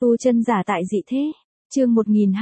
Tu chân giả tại dị thế. Chương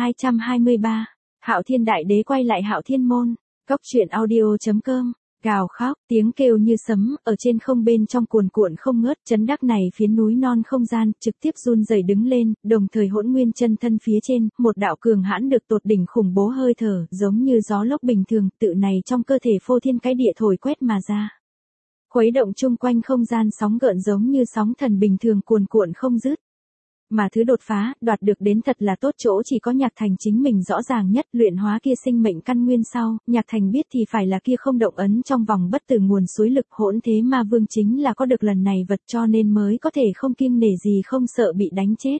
1223. Hạo Thiên Đại Đế quay lại Hạo Thiên môn. Cốc truyện audio.com. Gào khóc, tiếng kêu như sấm, ở trên không bên trong cuồn cuộn không ngớt, chấn đắc này phiến núi non không gian, trực tiếp run rẩy đứng lên, đồng thời Hỗn Nguyên chân thân phía trên, một đạo cường hãn được tột đỉnh khủng bố hơi thở, giống như gió lốc bình thường, tự này trong cơ thể phô thiên cái địa thổi quét mà ra. Khuấy động chung quanh không gian sóng gợn giống như sóng thần bình thường cuồn cuộn không dứt. Mà thứ đột phá, đoạt được đến thật là tốt chỗ chỉ có Nhạc Thành chính mình rõ ràng nhất, luyện hóa kia sinh mệnh căn nguyên sau, Nhạc Thành biết thì phải là kia không động ấn trong vòng bất tử nguồn suối lực Hỗn Thế Ma Vương chính là có được lần này vật cho nên mới có thể không kiêng nể gì không sợ bị đánh chết.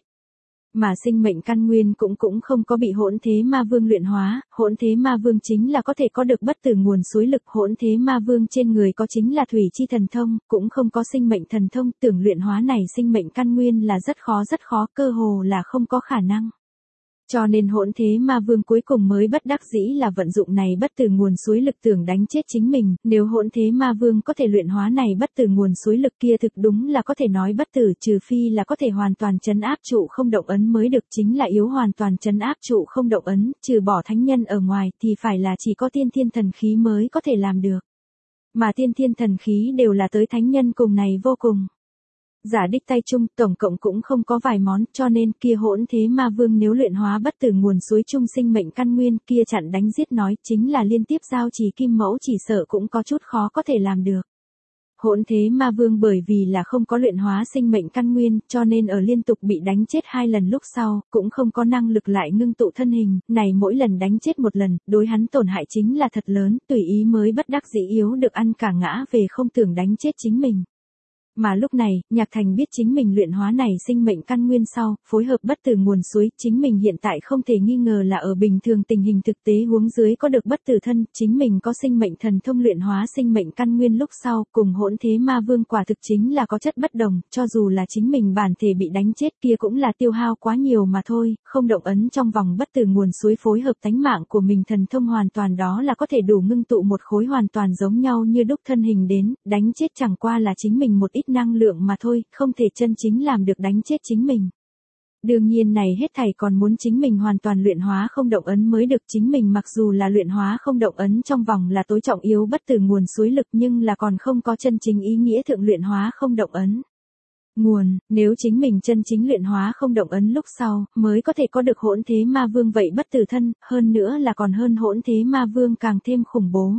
Mà sinh mệnh căn nguyên cũng không có bị Hỗn Thế Ma Vương luyện hóa, Hỗn Thế Ma Vương chính là có thể có được bất tử nguồn suối lực Hỗn Thế Ma Vương trên người có chính là thủy chi thần thông, cũng không có sinh mệnh thần thông, tưởng luyện hóa này sinh mệnh căn nguyên là rất khó, cơ hồ là không có khả năng. Cho nên Hỗn Thế Ma Vương cuối cùng mới bất đắc dĩ là vận dụng này bất tử nguồn suối lực tưởng đánh chết chính mình, nếu Hỗn Thế Ma Vương có thể luyện hóa này bất tử nguồn suối lực kia thực đúng là có thể nói bất tử, trừ phi là có thể hoàn toàn trấn áp trụ không động ấn mới được, chính là yếu hoàn toàn trấn áp trụ không động ấn, trừ bỏ thánh nhân ở ngoài thì phải là chỉ có tiên thiên thần khí mới có thể làm được. Mà tiên thiên thần khí đều là tới thánh nhân cùng này vô cùng. Giả đích tay chung, tổng cộng cũng không có vài món, cho nên kia Hỗn Thế Ma Vương nếu luyện hóa bất tử nguồn suối chung sinh mệnh căn nguyên kia chặn đánh giết nói chính là liên tiếp giao trì kim mẫu chỉ sợ cũng có chút khó có thể làm được. Hỗn Thế Ma Vương bởi vì là không có luyện hóa sinh mệnh căn nguyên, cho nên ở liên tục bị đánh chết 2 lần lúc sau, cũng không có năng lực lại ngưng tụ thân hình, này mỗi lần đánh chết một lần, đối hắn tổn hại chính là thật lớn, tùy ý mới bất đắc dĩ yếu được ăn cả ngã về không tưởng đánh chết chính mình. Mà lúc này, Nhạc Thành biết chính mình luyện hóa này sinh mệnh căn nguyên sau, phối hợp bất tử nguồn suối, chính mình hiện tại không thể nghi ngờ là ở bình thường tình hình thực tế huống dưới có được bất tử thân, chính mình có sinh mệnh thần thông luyện hóa sinh mệnh căn nguyên lúc sau, cùng Hỗn Thế Ma Vương quả thực chính là có chất bất đồng, cho dù là chính mình bản thể bị đánh chết kia cũng là tiêu hao quá nhiều mà thôi, không động ấn trong vòng bất tử nguồn suối phối hợp tánh mạng của mình thần thông hoàn toàn đó là có thể đủ ngưng tụ một khối hoàn toàn giống nhau như đúc thân hình đến, đánh chết chẳng qua là chính mình một ít năng lượng mà thôi, không thể chân chính làm được đánh chết chính mình. Đương nhiên này hết thảy còn muốn chính mình hoàn toàn luyện hóa không động ấn mới được, chính mình mặc dù là luyện hóa không động ấn trong vòng là tối trọng yếu bất tử nguồn suối lực nhưng là còn không có chân chính ý nghĩa thượng luyện hóa không động ấn. Nguồn, nếu chính mình chân chính luyện hóa không động ấn lúc sau, mới có thể có được Hỗn Thế Ma Vương vậy bất tử thân, hơn nữa là còn hơn Hỗn Thế Ma Vương càng thêm khủng bố.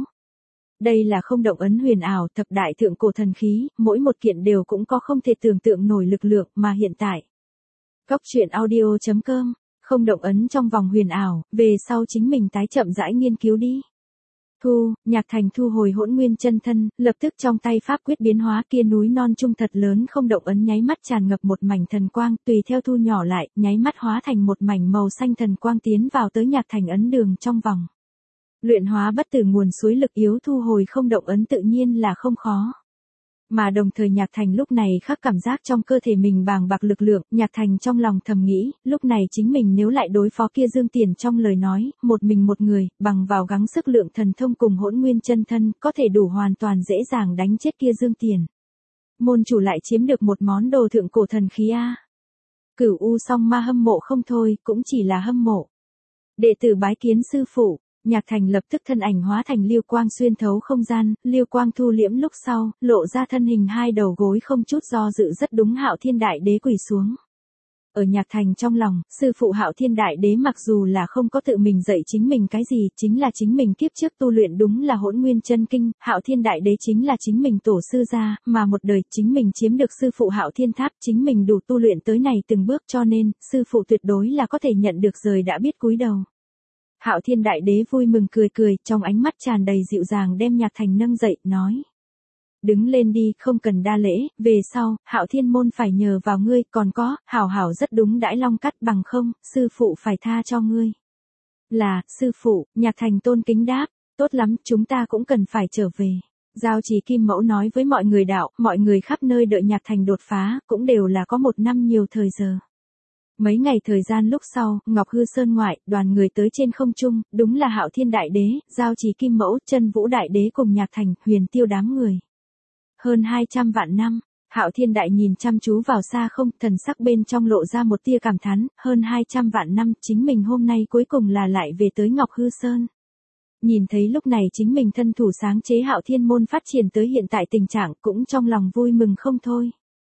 Đây là không động ấn huyền ảo, thập đại thượng cổ thần khí, mỗi một kiện đều cũng có không thể tưởng tượng nổi lực lượng mà hiện tại. Cốc truyện audio.com, không động ấn trong vòng huyền ảo, về sau chính mình tái chậm rãi nghiên cứu đi. Nhạc Thành thu hồi Hỗn Nguyên chân thân, lập tức trong tay pháp quyết biến hóa kia núi non trung thật lớn không động ấn nháy mắt tràn ngập một mảnh thần quang, tùy theo thu nhỏ lại, nháy mắt hóa thành một mảnh màu xanh thần quang tiến vào tới Nhạc Thành ấn đường trong vòng. Luyện hóa bất tử nguồn suối lực yếu thu hồi không động ấn tự nhiên là không khó. Mà đồng thời Nhạc Thành lúc này khắc cảm giác trong cơ thể mình bàng bạc lực lượng, Nhạc Thành trong lòng thầm nghĩ, lúc này chính mình nếu lại đối phó kia Dương Tiền trong lời nói, một mình một người, bằng vào gắng sức lượng thần thông cùng Hỗn Nguyên chân thân, có thể đủ hoàn toàn dễ dàng đánh chết kia Dương Tiền. Môn chủ lại chiếm được một món đồ thượng cổ thần khí a. Cửu U Song Ma hâm mộ không thôi, cũng chỉ là hâm mộ. Đệ tử bái kiến sư phụ. Nhạc Thành lập tức thân ảnh hóa thành liêu quang xuyên thấu không gian, liêu quang thu liễm lúc sau, lộ ra thân hình 2 đầu gối không chút do dự rất đúng Hạo Thiên Đại Đế quỳ xuống. Ở Nhạc Thành trong lòng, sư phụ Hạo Thiên Đại Đế mặc dù là không có tự mình dạy chính mình cái gì, chính là chính mình kiếp trước tu luyện đúng là Hỗn Nguyên chân kinh, Hạo Thiên Đại Đế chính là chính mình tổ sư gia, mà một đời chính mình chiếm được sư phụ Hạo Thiên Tháp, chính mình đủ tu luyện tới này từng bước cho nên, sư phụ tuyệt đối là có thể nhận được rời đã biết cúi đầu. Hạo Thiên Đại Đế vui mừng cười, trong ánh mắt tràn đầy dịu dàng đem Nhạc Thành nâng dậy, nói. Đứng lên đi, không cần đa lễ, về sau, Hạo Thiên môn phải nhờ vào ngươi, còn có, hảo rất đúng đãi long cắt bằng không, sư phụ phải tha cho ngươi. Là, sư phụ, Nhạc Thành tôn kính đáp, tốt lắm, chúng ta cũng cần phải trở về. Giao Trì Kim Mẫu nói với mọi người đạo, mọi người khắp nơi đợi Nhạc Thành đột phá, cũng đều là có 1 năm nhiều thời giờ. Mấy ngày thời gian lúc sau, Ngọc Hư Sơn ngoại, đoàn người tới trên không trung, đúng là Hạo Thiên Đại Đế, Giao Trì Kim Mẫu, Chân Vũ Đại Đế cùng Nhạc Thành, Huyền Tiêu đám người. Hơn 200 vạn năm, Hạo Thiên Đại nhìn chăm chú vào xa không, thần sắc bên trong lộ ra một tia cảm thán, hơn 200 vạn năm, chính mình hôm nay cuối cùng là lại về tới Ngọc Hư Sơn. Nhìn thấy lúc này chính mình thân thủ sáng chế Hạo Thiên môn phát triển tới hiện tại tình trạng, cũng trong lòng vui mừng không thôi.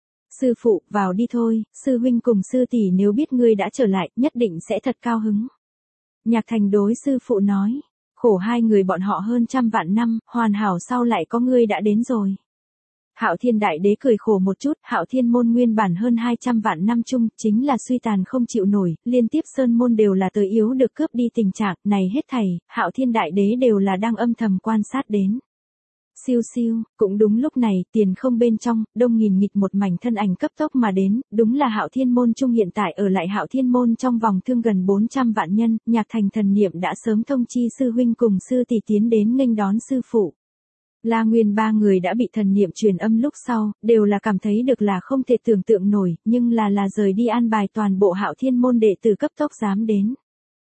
Sư phụ, vào đi thôi, sư huynh cùng sư tỷ nếu biết ngươi đã trở lại, nhất định sẽ thật cao hứng. Nhạc Thành đối sư phụ nói, khổ hai người bọn họ hơn trăm vạn năm, hoàn hảo sau lại có ngươi đã đến rồi. Hạo Thiên Đại Đế cười khổ một chút, Hạo Thiên môn nguyên bản hơn 200 vạn năm chung, chính là suy tàn không chịu nổi, liên tiếp sơn môn đều là tới yếu được cướp đi tình trạng, này hết thảy, Hạo Thiên Đại Đế đều là đang âm thầm quan sát đến. Siêu siêu, cũng đúng lúc này, tiền không bên trong, đông nghìn nghịch một mảnh thân ảnh cấp tốc mà đến, đúng là Hạo Thiên môn chung hiện tại ở lại Hạo Thiên môn trong vòng thương gần 400 vạn nhân, Nhạc Thành thần niệm đã sớm thông chi sư huynh cùng sư tỷ tiến đến nghênh đón sư phụ. La Nguyên ba người đã bị thần niệm truyền âm lúc sau, đều là cảm thấy được là không thể tưởng tượng nổi, nhưng là rời đi an bài toàn bộ Hạo Thiên môn đệ tử cấp tốc dám đến.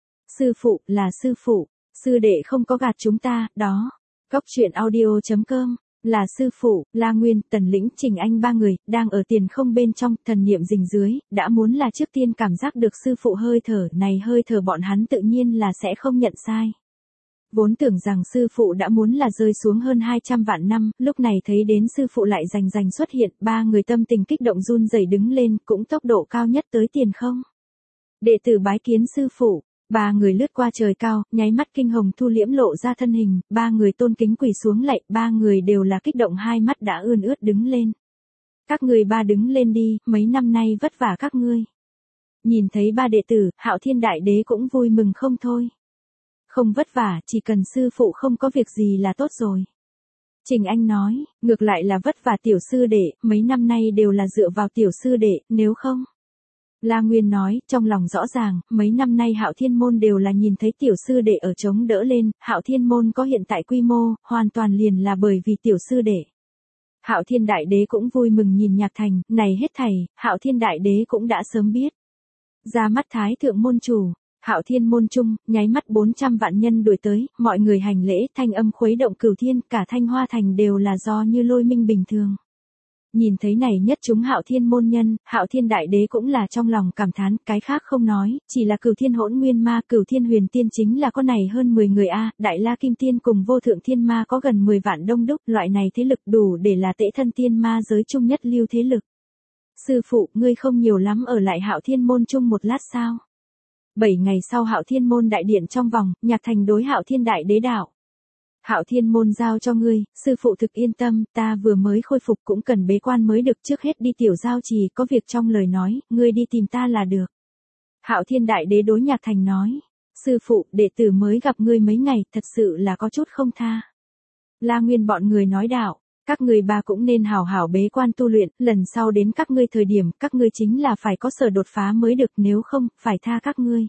Sư phụ, là sư phụ, sư đệ không có gạt chúng ta, đó. Cóc truyện audio.com, là sư phụ, La Nguyên, Tần Lĩnh, Trình Anh ba người, đang ở tiền không bên trong, thần niệm rình dưới, đã muốn là trước tiên cảm giác được sư phụ hơi thở, này hơi thở bọn hắn tự nhiên là sẽ không nhận sai. Vốn tưởng rằng sư phụ đã muốn là rơi xuống hơn 200 vạn năm, lúc này thấy đến sư phụ lại rành xuất hiện, ba người tâm tình kích động run rẩy đứng lên, cũng tốc độ cao nhất tới tiền không. Đệ tử bái kiến sư phụ, ba người lướt qua trời cao, nháy mắt kinh hồng thu liễm lộ ra thân hình, ba người tôn kính quỳ xuống lạy, ba người đều là kích động hai mắt đã ươn ướt đứng lên. Các người ba đứng lên đi, mấy năm nay vất vả các ngươi. Nhìn thấy ba đệ tử, Hạo Thiên Đại Đế cũng vui mừng không thôi. Không vất vả, chỉ cần sư phụ không có việc gì là tốt rồi. Trình Anh nói, ngược lại là vất vả tiểu sư đệ, mấy năm nay đều là dựa vào tiểu sư đệ, nếu không. La Nguyên nói, trong lòng rõ ràng, mấy năm nay Hạo Thiên môn đều là nhìn thấy tiểu sư đệ ở chống đỡ lên, Hạo Thiên môn có hiện tại quy mô, hoàn toàn liền là bởi vì tiểu sư đệ. Hạo Thiên Đại Đế cũng vui mừng nhìn Nhạc Thành, này hết thảy, Hạo Thiên Đại Đế cũng đã sớm biết. Ra mắt Thái thượng môn chủ, Hạo Thiên môn chung, nháy mắt 400 vạn nhân đuổi tới, mọi người hành lễ, thanh âm khuấy động cửu thiên, cả Thanh Hoa thành đều là do như lôi minh bình thường. Nhìn thấy này nhất chúng Hạo Thiên môn nhân, Hạo Thiên Đại Đế cũng là trong lòng cảm thán, cái khác không nói, chỉ là Cửu Thiên Hỗn Nguyên Ma, Cửu Thiên Huyền Tiên chính là có này hơn 10 người a, Đại La Kim Tiên cùng Vô Thượng Thiên Ma có gần 10 vạn đông đúc, loại này thế lực đủ để là tễ thân tiên ma giới chung nhất lưu thế lực. Sư phụ, ngươi không nhiều lắm ở lại Hạo Thiên môn chung một lát sao? 7 ngày sau Hạo Thiên môn đại điện trong vòng, Nhạc Thành đối Hạo Thiên Đại Đế đạo. Hạo Thiên môn giao cho ngươi, sư phụ thực yên tâm, ta vừa mới khôi phục cũng cần bế quan mới được, trước hết đi tiểu giao trì, có việc trong lời nói, ngươi đi tìm ta là được. Hạo Thiên Đại Đế đối Nhạc Thành nói, sư phụ, đệ tử mới gặp ngươi mấy ngày, thật sự là có chút không tha. La Nguyên bọn người nói đạo, các người ba cũng nên hảo hảo bế quan tu luyện, lần sau đến các ngươi thời điểm, các ngươi chính là phải có sở đột phá mới được, nếu không, phải tha các ngươi.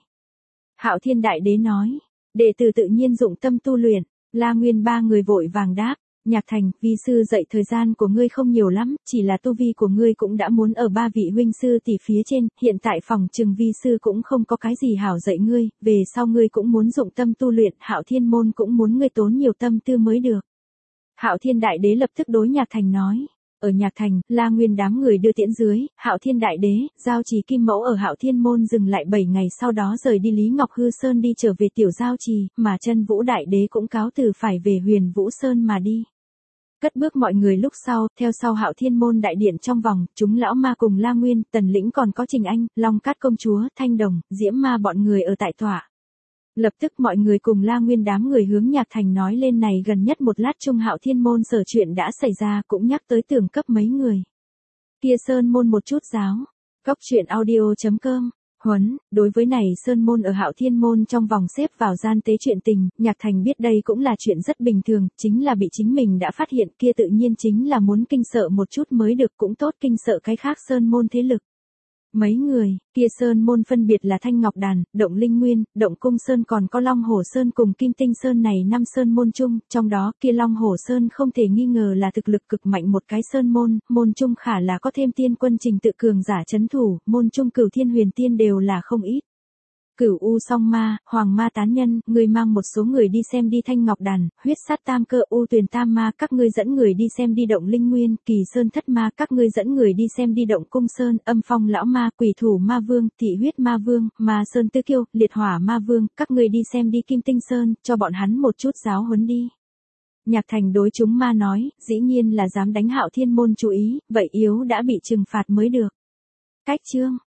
Hạo Thiên Đại Đế nói, đệ tử tự nhiên dụng tâm tu luyện. La Nguyên ba người vội vàng đáp, Nhạc Thành, vi sư dạy thời gian của ngươi không nhiều lắm, chỉ là tu vi của ngươi cũng đã muốn ở ba vị huynh sư tỷ phía trên, hiện tại phòng trừng vi sư cũng không có cái gì hảo dạy ngươi, về sau ngươi cũng muốn dụng tâm tu luyện, Hạo Thiên môn cũng muốn ngươi tốn nhiều tâm tư mới được. Hạo Thiên Đại Đế lập tức đối Nhạc Thành nói. Ở Nhạc Thành, La Nguyên đám người đưa tiễn dưới, Hạo Thiên Đại Đế, giao trì Kim Mẫu ở Hạo Thiên môn dừng lại 7 ngày sau đó rời đi Lý Ngọc Hư Sơn đi trở về tiểu giao trì, mà Chân Vũ Đại Đế cũng cáo từ phải về Huyền Vũ Sơn mà đi. Cất bước mọi người lúc sau, theo sau Hạo Thiên môn đại điện trong vòng, chúng lão ma cùng La Nguyên, Tần Lĩnh còn có Trình Anh, Long Cát công chúa, Thanh Đồng, Diễm Ma bọn người ở tại tọa. Lập tức mọi người cùng La Nguyên đám người hướng Nhạc Thành nói lên này gần nhất một lát chung Hạo Thiên môn sở chuyện đã xảy ra, cũng nhắc tới tưởng cấp mấy người. Kia Sơn môn một chút giáo. Cóc truyện audio.com. Huấn, đối với này Sơn môn ở Hạo Thiên môn trong vòng xếp vào gian tế chuyện tình, Nhạc Thành biết đây cũng là chuyện rất bình thường, chính là bị chính mình đã phát hiện, kia tự nhiên chính là muốn kinh sợ một chút mới được, cũng tốt kinh sợ cái khác Sơn môn thế lực. Mấy người, kia Sơn môn phân biệt là Thanh Ngọc Đàn, Động Linh Nguyên, Động Cung Sơn còn có Long Hổ Sơn cùng Kim Tinh Sơn này 5 Sơn môn chung, trong đó kia Long Hổ Sơn không thể nghi ngờ là thực lực cực mạnh một cái Sơn môn chung khả là có thêm tiên quân trình tự cường giả chấn thủ, môn chung Cửu Thiên Huyền Tiên đều là không ít. Cửu U song ma, Hoàng ma tán nhân, ngươi mang một số người đi xem đi Thanh Ngọc Đàn, huyết sát tam cơ U Tuyền tam ma, các ngươi dẫn người đi xem đi động Linh Nguyên, Kỳ Sơn thất ma, các ngươi dẫn người đi xem đi động Cung Sơn, Âm Phong lão ma, Quỷ thủ ma vương, Thị huyết ma vương, Ma Sơn tứ kiêu, Liệt hỏa ma vương, các ngươi đi xem đi Kim Tinh Sơn, cho bọn hắn một chút giáo huấn đi. Nhạc Thành đối chúng ma nói, dĩ nhiên là dám đánh Hạo Thiên môn chú ý, vậy yếu đã bị trừng phạt mới được. Cách chương